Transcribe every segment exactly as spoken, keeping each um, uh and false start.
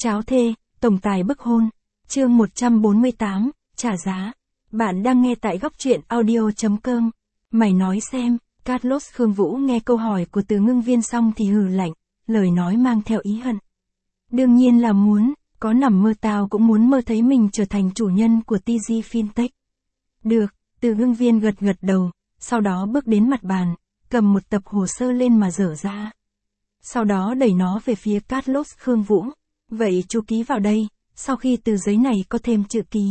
Cháo thê, tổng tài bức hôn. Chương một trăm bốn mươi tám, trả giá. Bạn đang nghe tại góc truyện audio chấm com. Mày nói xem, Carlos Khương Vũ nghe câu hỏi của Từ Ngưng Viên xong thì hừ lạnh, lời nói mang theo ý hận. Đương nhiên là muốn, có nằm mơ tao cũng muốn mơ thấy mình trở thành chủ nhân của tê giê Fintech. Được, Từ Ngưng Viên gật gật đầu, sau đó bước đến mặt bàn, cầm một tập hồ sơ lên mà dở ra. Sau đó đẩy nó về phía Carlos Khương Vũ. Vậy chú ký vào đây, sau khi từ giấy này có thêm chữ ký.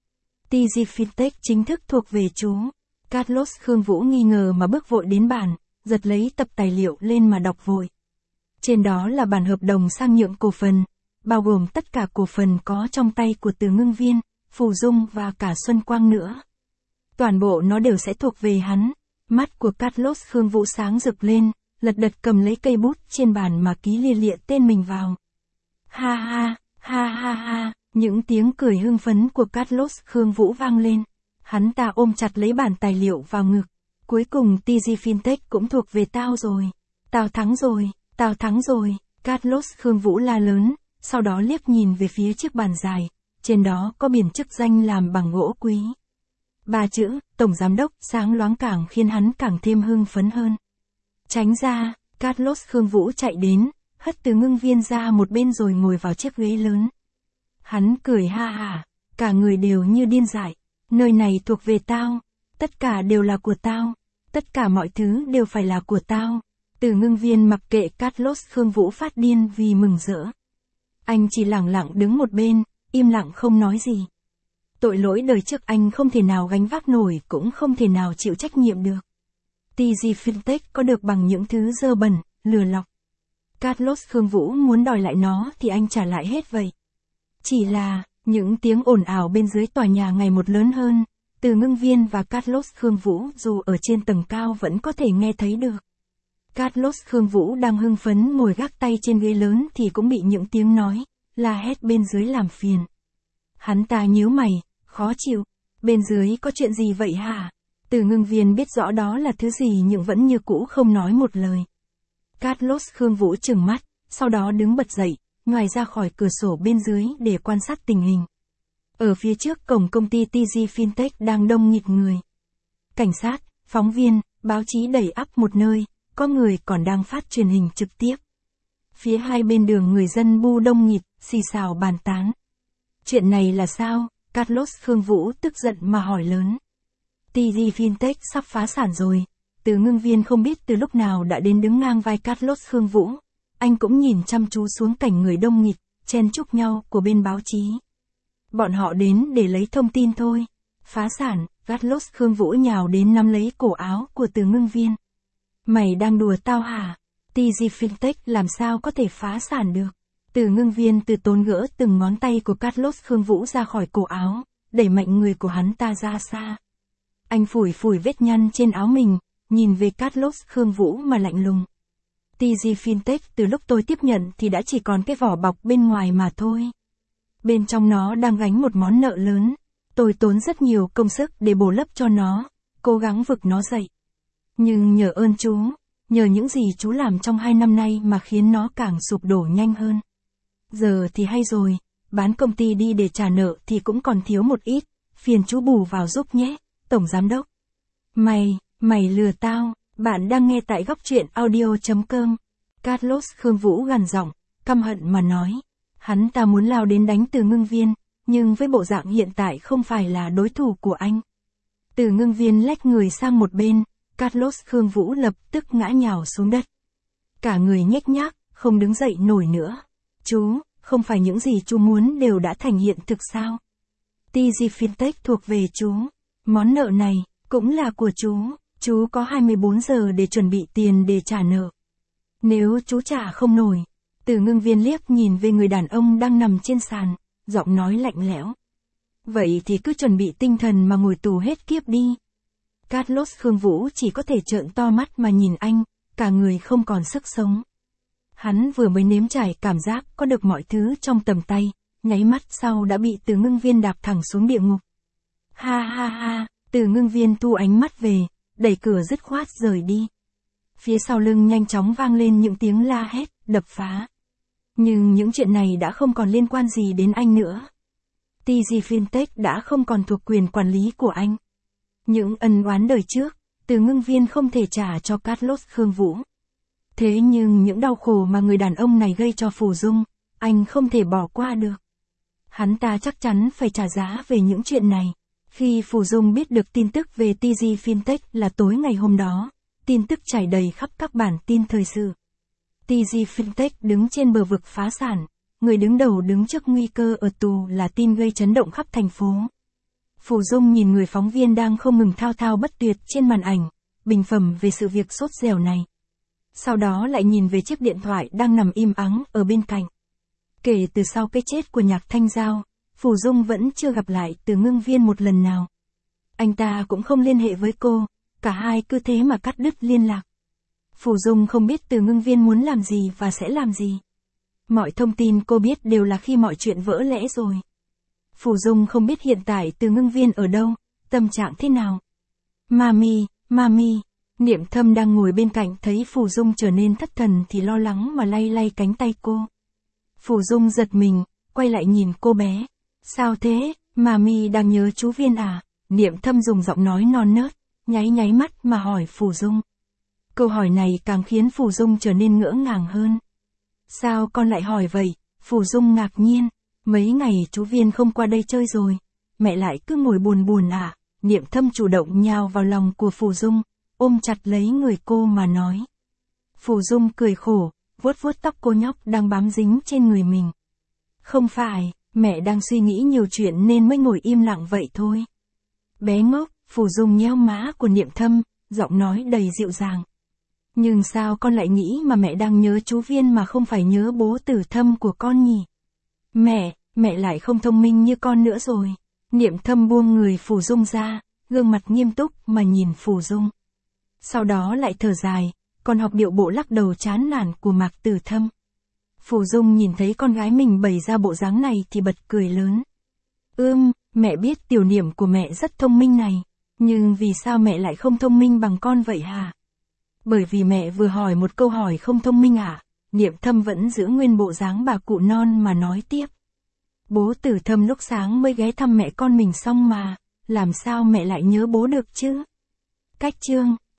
tê giê Fintech chính thức thuộc về chú. Carlos Khương Vũ nghi ngờ mà bước vội đến bàn, giật lấy tập tài liệu lên mà đọc vội. Trên đó là bản hợp đồng sang nhượng cổ phần, bao gồm tất cả cổ phần có trong tay của Từ Ngưng Viên, Phù Dung và cả Xuân Quang nữa. Toàn bộ nó đều sẽ thuộc về hắn. Mắt của Carlos Khương Vũ sáng rực lên, lật đật cầm lấy cây bút trên bàn mà ký lia lịa tên mình vào. Ha ha, ha ha ha, những tiếng cười hưng phấn của Carlos Khương Vũ vang lên. Hắn ta ôm chặt lấy bản tài liệu vào ngực. Cuối cùng tê giê Fintech cũng thuộc về tao rồi. Tao thắng rồi, tao thắng rồi, Carlos Khương Vũ la lớn, sau đó liếc nhìn về phía chiếc bàn dài, trên đó có biển chức danh làm bằng gỗ quý. Ba chữ, Tổng Giám đốc, sáng loáng càng khiến hắn càng thêm hưng phấn hơn. Tránh ra, Carlos Khương Vũ chạy đến, hất Từ Ngưng Viên ra một bên rồi ngồi vào chiếc ghế lớn. Hắn cười ha hả, cả người đều như điên dại. Nơi này thuộc về tao, tất cả đều là của tao, tất cả mọi thứ đều phải là của tao. Từ Ngưng Viên mặc kệ Carlos Khương Vũ phát điên vì mừng rỡ. Anh chỉ lẳng lặng đứng một bên, im lặng không nói gì. Tội lỗi đời trước anh không thể nào gánh vác nổi cũng không thể nào chịu trách nhiệm được. tê giê Fintech có được bằng những thứ dơ bẩn, lừa lọc. Carlos Khương Vũ muốn đòi lại nó thì anh trả lại hết vậy. Chỉ là, những tiếng ồn ào bên dưới tòa nhà ngày một lớn hơn, Từ Ngưng Viên và Carlos Khương Vũ dù ở trên tầng cao vẫn có thể nghe thấy được. Carlos Khương Vũ đang hưng phấn ngồi gác tay trên ghế lớn thì cũng bị những tiếng nói, la hét bên dưới làm phiền. Hắn ta nhíu mày, khó chịu, bên dưới có chuyện gì vậy hả? Từ Ngưng Viên biết rõ đó là thứ gì nhưng vẫn như cũ không nói một lời. Carlos Khương Vũ trừng mắt, sau đó đứng bật dậy, ngoài ra khỏi cửa sổ bên dưới để quan sát tình hình. Ở phía trước cổng công ty tê giê Fintech đang đông nghịt người. Cảnh sát, phóng viên, báo chí đầy ắp một nơi, có người còn đang phát truyền hình trực tiếp. Phía hai bên đường người dân bu đông nghịt, xì xào bàn tán. Chuyện này là sao? Carlos Khương Vũ tức giận mà hỏi lớn. tê giê Fintech sắp phá sản rồi. Từ Ngưng Viên không biết từ lúc nào đã đến đứng ngang vai Carlos Khương Vũ. Anh cũng nhìn chăm chú xuống cảnh người đông nghịt, chen chúc nhau của bên báo chí. Bọn họ đến để lấy thông tin thôi. Phá sản, Carlos Khương Vũ nhào đến nắm lấy cổ áo của Từ Ngưng Viên. Mày đang đùa tao hả? tê giê Fintech làm sao có thể phá sản được? Từ Ngưng Viên từ tốn gỡ từng ngón tay của Carlos Khương Vũ ra khỏi cổ áo, đẩy mạnh người của hắn ta ra xa. Anh phủi phủi vết nhăn trên áo mình, nhìn về Carlos Khương Vũ mà lạnh lùng. tê giê Fintech từ lúc tôi tiếp nhận thì đã chỉ còn cái vỏ bọc bên ngoài mà thôi. Bên trong nó đang gánh một món nợ lớn. Tôi tốn rất nhiều công sức để bù lấp cho nó, cố gắng vực nó dậy. Nhưng nhờ ơn chú, nhờ những gì chú làm trong hai năm nay mà khiến nó càng sụp đổ nhanh hơn. Giờ thì hay rồi, bán công ty đi để trả nợ thì cũng còn thiếu một ít, phiền chú bù vào giúp nhé, Tổng Giám đốc. Mày, mày lừa tao, bạn đang nghe tại góc truyện audio chấm com. Carlos Khương Vũ gằn giọng, căm hận mà nói. Hắn ta muốn lao đến đánh Từ Ngưng Viên, nhưng với bộ dạng hiện tại không phải là đối thủ của anh. Từ Ngưng Viên lách người sang một bên, Carlos Khương Vũ lập tức ngã nhào xuống đất. Cả người nhếch nhác, không đứng dậy nổi nữa. Chú, không phải những gì chú muốn đều đã thành hiện thực sao? tê giê Fintech thuộc về chú. Món nợ này, cũng là của chú. Chú có hai mươi bốn giờ để chuẩn bị tiền để trả nợ. Nếu chú trả không nổi, Từ Ngưng Viên liếc nhìn về người đàn ông đang nằm trên sàn, giọng nói lạnh lẽo. Vậy thì cứ chuẩn bị tinh thần mà ngồi tù hết kiếp đi. Carlos Khương Vũ chỉ có thể trợn to mắt mà nhìn anh, cả người không còn sức sống. Hắn vừa mới nếm trải cảm giác có được mọi thứ trong tầm tay, nháy mắt sau đã bị Từ Ngưng Viên đạp thẳng xuống địa ngục. Ha ha ha, Từ Ngưng Viên thu ánh mắt về, đẩy cửa dứt khoát rời đi. Phía sau lưng nhanh chóng vang lên những tiếng la hét, đập phá. Nhưng những chuyện này đã không còn liên quan gì đến anh nữa. tê giê Fintech đã không còn thuộc quyền quản lý của anh. Những ân oán đời trước, Từ Ngưng Viên không thể trả cho Carlos Khương Vũ. Thế nhưng những đau khổ mà người đàn ông này gây cho Phù Dung, anh không thể bỏ qua được. Hắn ta chắc chắn phải trả giá về những chuyện này. Khi Phù Dung biết được tin tức về tê giê Fintech là tối ngày hôm đó, tin tức trải đầy khắp các bản tin thời sự. tê giê Fintech đứng trên bờ vực phá sản, người đứng đầu đứng trước nguy cơ ở tù là tin gây chấn động khắp thành phố. Phù Dung nhìn người phóng viên đang không ngừng thao thao bất tuyệt trên màn ảnh, bình phẩm về sự việc sốt dẻo này. Sau đó lại nhìn về chiếc điện thoại đang nằm im ắng ở bên cạnh. Kể từ sau cái chết của Nhạc Thanh Giao, Phù Dung vẫn chưa gặp lại Từ Ngưng Viên một lần nào. Anh ta cũng không liên hệ với cô, cả hai cứ thế mà cắt đứt liên lạc. Phù Dung không biết Từ Ngưng Viên muốn làm gì và sẽ làm gì. Mọi thông tin cô biết đều là khi mọi chuyện vỡ lẽ rồi. Phù Dung không biết hiện tại Từ Ngưng Viên ở đâu, tâm trạng thế nào. Mami, Mami, Niệm Thâm đang ngồi bên cạnh thấy Phù Dung trở nên thất thần thì lo lắng mà lay lay cánh tay cô. Phù Dung giật mình, quay lại nhìn cô bé. Sao thế, Mami đang nhớ chú Viên à? Niệm Thâm dùng giọng nói non nớt, nháy nháy mắt mà hỏi Phù Dung. Câu hỏi này càng khiến Phù Dung trở nên ngỡ ngàng hơn. Sao con lại hỏi vậy? Phù Dung ngạc nhiên. Mấy ngày chú Viên không qua đây chơi rồi. Mẹ lại cứ ngồi buồn buồn à? Niệm Thâm chủ động nhào vào lòng của Phù Dung, ôm chặt lấy người cô mà nói. Phù Dung cười khổ, vuốt vuốt tóc cô nhóc đang bám dính trên người mình. Không phải, mẹ đang suy nghĩ nhiều chuyện nên mới ngồi im lặng vậy thôi. Bé ngốc, Phù Dung nhéo má của Niệm Thâm, giọng nói đầy dịu dàng. Nhưng sao con lại nghĩ mà mẹ đang nhớ chú Viên mà không phải nhớ bố Tử Thâm của con nhỉ? Mẹ, mẹ lại không thông minh như con nữa rồi. Niệm Thâm buông người Phù Dung ra, gương mặt nghiêm túc mà nhìn Phù Dung. Sau đó lại thở dài, còn học điệu bộ lắc đầu chán nản của Mạc Tử Thâm. Phù Dung nhìn thấy con gái mình bày ra bộ dáng này thì bật cười lớn. Ưm, mẹ biết tiểu Niệm của mẹ rất thông minh này, nhưng vì sao mẹ lại không thông minh bằng con vậy hả? Bởi vì mẹ vừa hỏi một câu hỏi không thông minh à? Niệm Thâm vẫn giữ nguyên bộ dáng bà cụ non mà nói tiếp. Bố Tử Thâm lúc sáng mới ghé thăm mẹ con mình xong mà, làm sao mẹ lại nhớ bố được chứ? Cách chương